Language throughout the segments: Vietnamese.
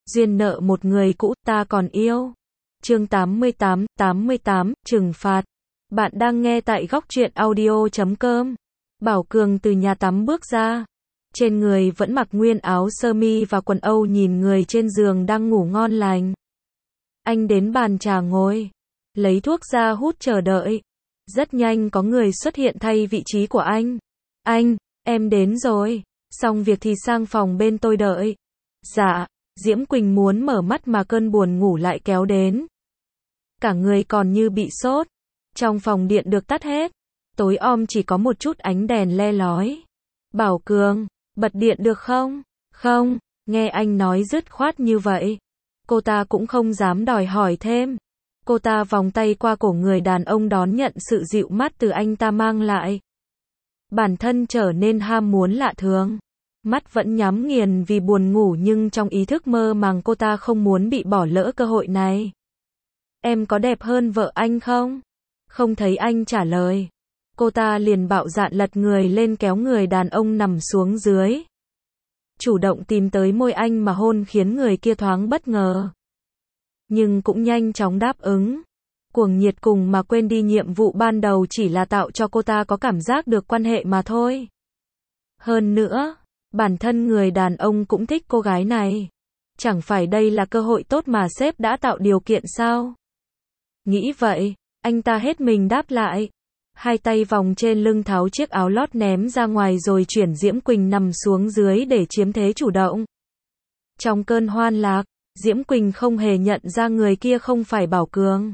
duyên nợ một người cũ ta còn yêu. Chương 88, trừng phạt. Bạn đang nghe tại góc truyện audio.com. Bảo Cường từ nhà tắm bước ra. Trên người vẫn mặc nguyên áo sơ mi và quần âu, nhìn người trên giường đang ngủ ngon lành. Anh đến bàn trà ngồi, lấy thuốc ra hút chờ đợi. Rất nhanh có người xuất hiện thay vị trí của anh. Anh, em đến rồi. Xong việc thì sang phòng bên tôi đợi. Dạ. Diễm Quỳnh muốn mở mắt mà cơn buồn ngủ lại kéo đến. Cả người còn như bị sốt. Trong phòng điện được tắt hết. Tối om chỉ có một chút ánh đèn le lói. Bảo Cường, bật điện được không? Không, nghe anh nói dứt khoát như vậy. Cô ta cũng không dám đòi hỏi thêm. Cô ta vòng tay qua cổ người đàn ông đón nhận sự dịu mát từ anh ta mang lại. Bản thân trở nên ham muốn lạ thường. Mắt vẫn nhắm nghiền vì buồn ngủ, nhưng trong ý thức mơ màng cô ta không muốn bị bỏ lỡ cơ hội này. Em có đẹp hơn vợ anh không? Không thấy anh trả lời. Cô ta liền bạo dạn lật người lên kéo người đàn ông nằm xuống dưới. Chủ động tìm tới môi anh mà hôn khiến người kia thoáng bất ngờ. Nhưng cũng nhanh chóng đáp ứng. Cuồng nhiệt cùng mà quên đi nhiệm vụ ban đầu chỉ là tạo cho cô ta có cảm giác được quan hệ mà thôi. Hơn nữa, bản thân người đàn ông cũng thích cô gái này. Chẳng phải đây là cơ hội tốt mà sếp đã tạo điều kiện sao? Nghĩ vậy, anh ta hết mình đáp lại. Hai tay vòng trên lưng tháo chiếc áo lót ném ra ngoài rồi chuyển Diễm Quỳnh nằm xuống dưới để chiếm thế chủ động. Trong cơn hoan lạc, Diễm Quỳnh không hề nhận ra người kia không phải Bảo Cường.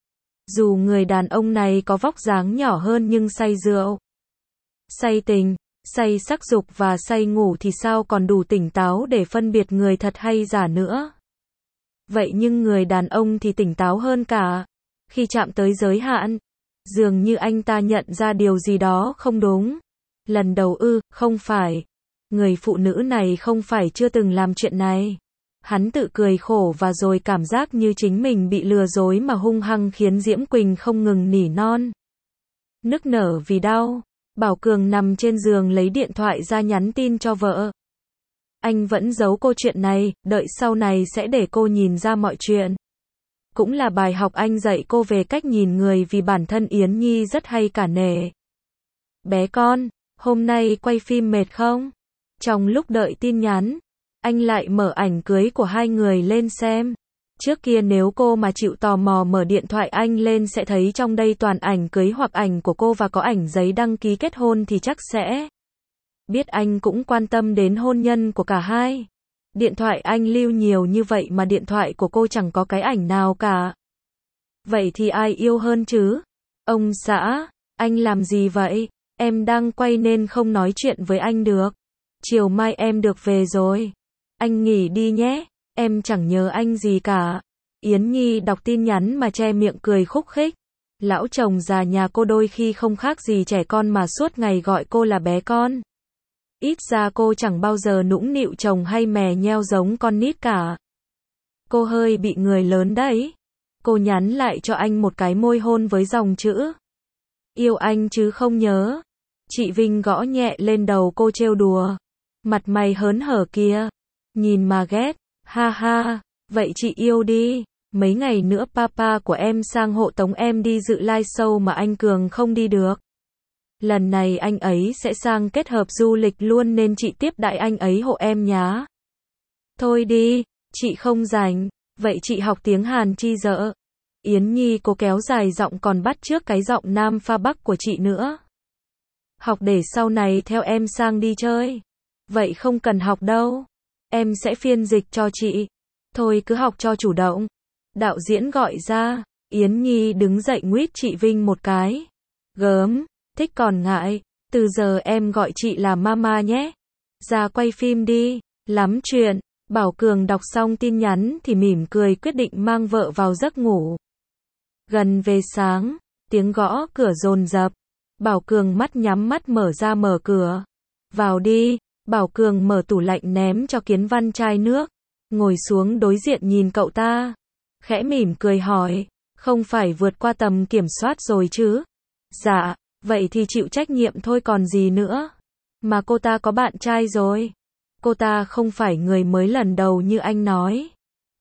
Dù người đàn ông này có vóc dáng nhỏ hơn nhưng say rượu, say tình, say sắc dục và say ngủ thì sao còn đủ tỉnh táo để phân biệt người thật hay giả nữa. Vậy nhưng người đàn ông thì tỉnh táo hơn cả. Khi chạm tới giới hạn, dường như anh ta nhận ra điều gì đó không đúng. Lần đầu không phải. Người phụ nữ này không phải chưa từng làm chuyện này. Hắn tự cười khổ và rồi cảm giác như chính mình bị lừa dối mà hung hăng khiến Diễm Quỳnh không ngừng nỉ non. Nức nở vì đau, Bảo Cường nằm trên giường lấy điện thoại ra nhắn tin cho vợ. Anh vẫn giấu cô chuyện này, đợi sau này sẽ để cô nhìn ra mọi chuyện. Cũng là bài học anh dạy cô về cách nhìn người, vì bản thân Yến Nhi rất hay cả nể. Bé con, hôm nay quay phim mệt không? Trong lúc đợi tin nhắn, anh lại mở ảnh cưới của hai người lên xem. Trước kia nếu cô mà chịu tò mò mở điện thoại anh lên sẽ thấy trong đây toàn ảnh cưới hoặc ảnh của cô và có ảnh giấy đăng ký kết hôn thì chắc sẽ biết anh cũng quan tâm đến hôn nhân của cả hai. Điện thoại anh lưu nhiều như vậy mà điện thoại của cô chẳng có cái ảnh nào cả. Vậy thì ai yêu hơn chứ? Ông xã, anh làm gì vậy? Em đang quay nên không nói chuyện với anh được. Chiều mai em được về rồi. Anh nghỉ đi nhé, em chẳng nhớ anh gì cả. Yến Nhi đọc tin nhắn mà che miệng cười khúc khích. Lão chồng già nhà cô đôi khi không khác gì trẻ con mà suốt ngày gọi cô là bé con. Ít ra cô chẳng bao giờ nũng nịu chồng hay mè nheo giống con nít cả. Cô hơi bị người lớn đấy. Cô nhắn lại cho anh một cái môi hôn với dòng chữ yêu anh chứ không nhớ. Chị Vinh gõ nhẹ lên đầu cô trêu đùa. Mặt mày hớn hở kia, nhìn mà ghét. Ha ha, vậy chị yêu đi. Mấy ngày nữa papa của em sang hộ tống em đi dự live show mà anh Cường không đi được. Lần này anh ấy sẽ sang kết hợp du lịch luôn nên chị tiếp đãi anh ấy hộ em nhá. Thôi đi, chị không rảnh. Vậy chị học tiếng Hàn chi dợ? Yến Nhi cố kéo dài giọng còn bắt chước cái giọng Nam pha Bắc của chị nữa. Học để sau này theo em sang đi chơi. Vậy không cần học đâu. Em sẽ phiên dịch cho chị. Thôi cứ học cho chủ động. Đạo diễn gọi ra. Yến Nhi đứng dậy nguýt chị Vinh một cái. Gớm, thích còn ngại. Từ giờ em gọi chị là mama nhé. Ra quay phim đi. Lắm chuyện. Bảo Cường đọc xong tin nhắn thì mỉm cười quyết định mang vợ vào giấc ngủ. Gần về sáng, tiếng gõ cửa dồn dập. Bảo Cường mắt nhắm mắt mở ra mở cửa. Vào đi. Bảo Cường mở tủ lạnh ném cho Kiến Văn chai nước. Ngồi xuống đối diện nhìn cậu ta. Khẽ mỉm cười hỏi. Không phải vượt qua tầm kiểm soát rồi chứ? Dạ, vậy thì chịu trách nhiệm thôi còn gì nữa. Mà cô ta có bạn trai rồi. Cô ta không phải người mới lần đầu như anh nói.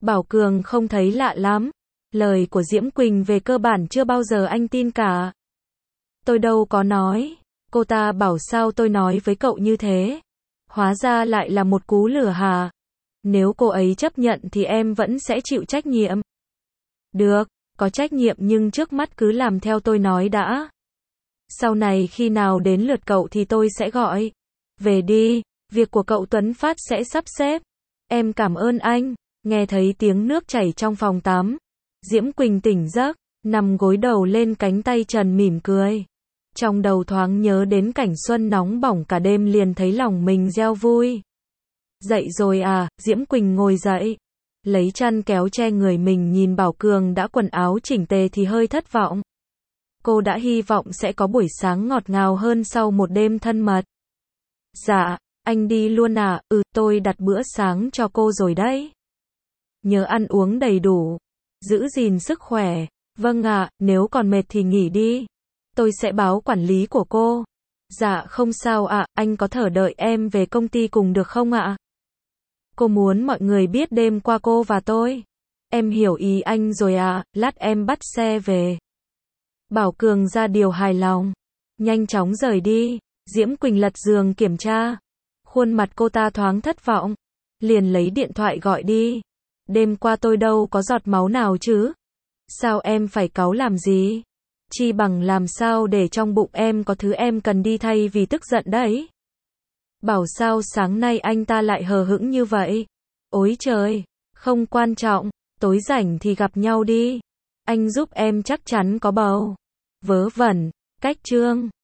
Bảo Cường không thấy lạ lắm. Lời của Diễm Quỳnh về cơ bản chưa bao giờ anh tin cả. Tôi đâu có nói. Cô ta bảo sao tôi nói với cậu như thế. Hóa ra lại là một cú lừa hả? Nếu cô ấy chấp nhận thì em vẫn sẽ chịu trách nhiệm. Được, có trách nhiệm nhưng trước mắt cứ làm theo tôi nói đã. Sau này khi nào đến lượt cậu thì tôi sẽ gọi. Về đi, việc của cậu Tuấn Phát sẽ sắp xếp. Em cảm ơn anh. Nghe thấy tiếng nước chảy trong phòng tắm. Diễm Quỳnh tỉnh giấc, nằm gối đầu lên cánh tay Trần mỉm cười. Trong đầu thoáng nhớ đến cảnh xuân nóng bỏng cả đêm liền thấy lòng mình reo vui. Dậy rồi à, Diễm Quỳnh ngồi dậy. Lấy chăn kéo che người mình nhìn Bảo Cường đã quần áo chỉnh tề thì hơi thất vọng. Cô đã hy vọng sẽ có buổi sáng ngọt ngào hơn sau một đêm thân mật. Dạ, anh đi luôn à, tôi đặt bữa sáng cho cô rồi đấy. Nhớ ăn uống đầy đủ, giữ gìn sức khỏe. Vâng ạ, nếu còn mệt thì nghỉ đi. Tôi sẽ báo quản lý của cô. Dạ không sao ạ, anh có thể đợi em về công ty cùng được không ạ? Cô muốn mọi người biết đêm qua cô và tôi. Em hiểu ý anh rồi ạ, lát em bắt xe về. Bảo Cường ra điều hài lòng. Nhanh chóng rời đi. Diễm Quỳnh lật giường kiểm tra. Khuôn mặt cô ta thoáng thất vọng. Liền lấy điện thoại gọi đi. Đêm qua tôi đâu có giọt máu nào chứ. Sao em phải cáu làm gì? Chi bằng làm sao để trong bụng em có thứ em cần đi thay vì tức giận đấy. Bảo sao sáng nay anh ta lại hờ hững như vậy? Ôi trời, không quan trọng, tối rảnh thì gặp nhau đi. Anh giúp em chắc chắn có bầu. Vớ vẩn, cách chương.